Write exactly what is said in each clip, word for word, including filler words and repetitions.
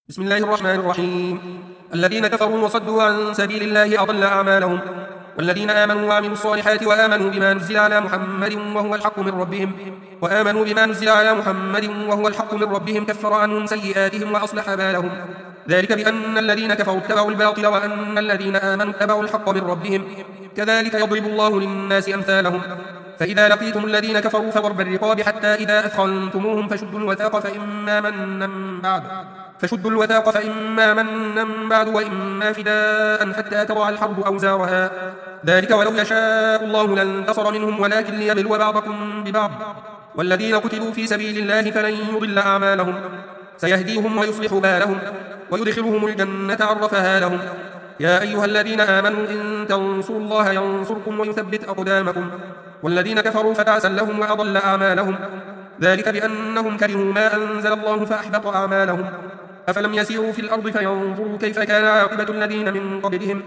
بسم الله الرحمن الرحيم. الذين كفروا وصدوا عن سبيل الله أضل أعمالهم. والذين آمنوا وعملوا الصالحات وآمنوا بما نزل على محمد وهو الحق من ربهم وآمنوا بما نزل على محمد وهو الحق من ربهم كفر عنهم سيئاتهم وأصلح بالهم. ذلك بأن الذين كفروا اتبعوا الباطل وأن الذين آمنوا اتبعوا الحق من ربهم كذلك يضرب الله للناس أمثالهم. فإذا لقيتم الذين كفروا فضرب الرقاب حتى إذا أثخنتموهم فشدوا الوثاق فإما منا بعد فشدوا الوثاق فإما منا بعد وإما فداء حتى تضع الحرب أوزارها. ذلك ولو يشاء الله لانتصر منهم ولكن ليبلو بعضكم ببعض. والذين قتلوا في سبيل الله فلن يضل أعمالهم سيهديهم ويصلح بالهم ويدخلهم الجنة عرفها لهم. يا أيها الذين آمنوا إن تنصروا الله ينصركم ويثبت أقدامكم. والذين كفروا فتعسا لهم وأضل أعمالهم. ذلك بأنهم كرهوا ما أنزل الله فأحبط أعمالهم. أفلم يسيروا في الأرض فينظروا كيف كان عاقبة الذين من قبلهم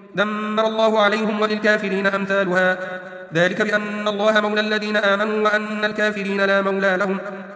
دمر الله عليهم وللكافرين أمثالها. ذلك بأن الله مولى الذين آمنوا وأن الكافرين لا مولى لهم.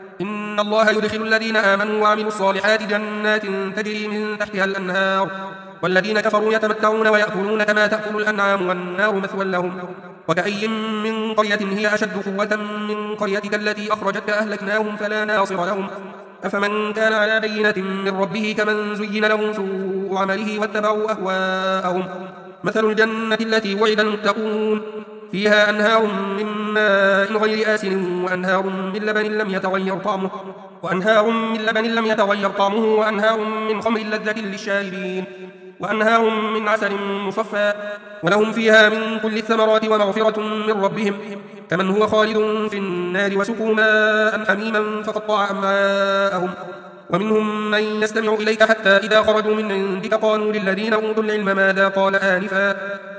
إن الله يدخل الذين آمنوا وعملوا الصالحات جنات تجري من تحتها الأنهار والذين كفروا يتمتعون ويأكلون كما تأكل الأنعام والنار مثوى لهم. وكأي من قرية هي أشد قوة من قريتك التي أخرجتك أهلكناهم فلا ناصر لهم. أفمن كان على بينة من ربه كمن زين له سوء عمله واتبعوا أهواءهم. مثل الجنة التي وعد المتقون فيها أنهار من ماء غير آسن وأنهار من لبن لم يتغير طعمه وأنهار من لبن لم يتغير طعمه وأنهار من خمر لذة للشاربين وأنهار من عسل مصفى ولهم فيها من كل الثمرات ومغفرة من ربهم كمن هو خالد في النار وسقوا ماء حميما فقطع أمعاءهم. ومنهم من يستمع إليك حتى إذا خرجوا من عندك قالوا للذين أوتوا العلم ماذا قال آنفا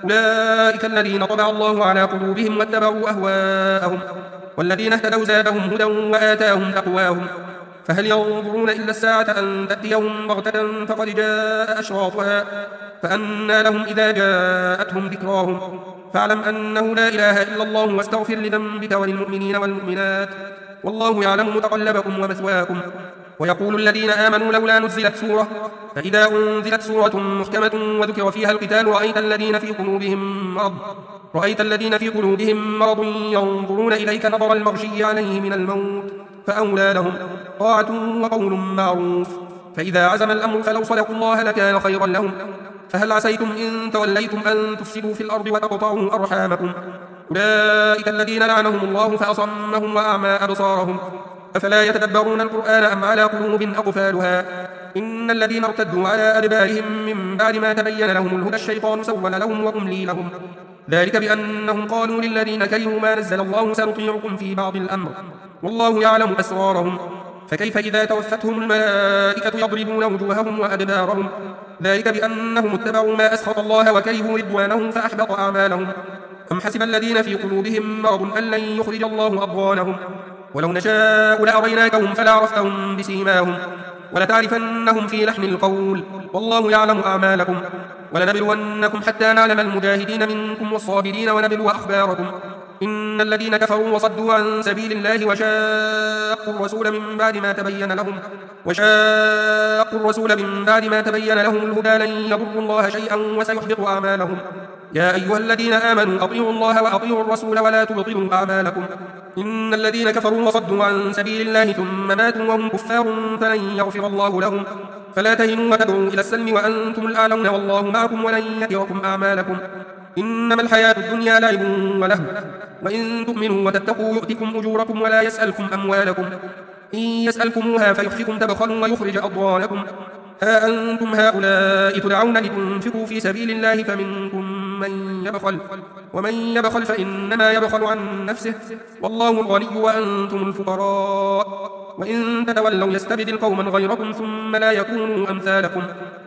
أولئك الذين طبع الله على قلوبهم واتبعوا أهواءهم. والذين اهتدوا زادهم هدى وآتاهم تقواهم. فهل ينظرون إلا الساعة أن تأتيهم بغتة فقد جاء أشراطها فأنى لهم إذا جاءتهم ذكراهم. فاعلم أنه لا إله إلا الله واستغفر لذنبك وللمؤمنين والمؤمنات والله يعلم متقلبكم ومثواكم. ويقول الذين آمنوا لولا نزلت سورة فإذا أنزلت سورة محكمة وذكر فيها القتال رأيت الذين في قلوبهم مرض رأيت الذين في قلوبهم مرض ينظرون إليك نظر المغشي عليه من الموت فأولى لهم طاعة وقول معروف. فإذا عزم الأمر فلو صدقوا الله لكان خيرا لهم. فهل عسيتم إن توليتم أن تفسدوا في الأرض وتقطعوا أرحامكم أولئك الذين لعنهم الله فأصمهم وأعمى أبصارهم. أفلا يتدبرون القرآن أم على قلوب أقفالها. إن الذين ارتدوا على أدبارهم من بعد ما تبين لهم الهدى الشيطان سول لهم وأملي لهم. ذلك بأنهم قالوا للذين كرهوا ما نزل الله سنطيعكم في بعض الأمر والله يعلم أسرارهم. فكيف إذا توفتهم الملائكة يضربون وجوههم وأدبارهم. ذلك بأنهم اتبعوا ما أسخط الله وكرهوا رضوانه فأحبط أعمالهم. أم حسب الذين في قلوبهم مرض أن لن يخرج الله أضغانهم. ولو نشاء لأريناكهم فلعرفتهم بسيماهم ولتعرفنهم في لحن القول والله يعلم أعمالكم. ولنبلونكم حتى نعلم المجاهدين منكم والصابرين ونبلو أخباركم. إن الذين كفروا وصدوا عن سبيل الله وشاقوا الرسول من بعد ما تبين لهم وشاقوا الرسول من بعد ما تبين لهم الهدى لن يضروا الله شيئا وسيحبط أعمالهم. يا أيها الذين آمنوا أطيعوا الله وأطيعوا الرسول ولا تبطلوا أعمالكم. إن الذين كفروا وصدوا عن سبيل الله ثم ماتوا وهم كفار فلن يغفر الله لهم. فلا تهنوا وتدعوا إلى السلم وأنتم الأعلون والله معكم ولن يتركم أعمالكم. إنما الحياة الدنيا لعب ولهو وإن تؤمنوا وتتقوا يؤتكم أجوركم ولا يسألكم أموالكم. إن يسألكموها فيحفكم تبخلوا ويخرج أضغانكم. ها أنتم هؤلاء تدعون لتنفقوا في سبيل الله فمنكم من يبخل ومن يبخل فإنما يبخل عن نفسه والله الغني وأنتم الفقراء وإن تتولوا يستبدل قوما غيركم ثم لا يكونوا أمثالكم.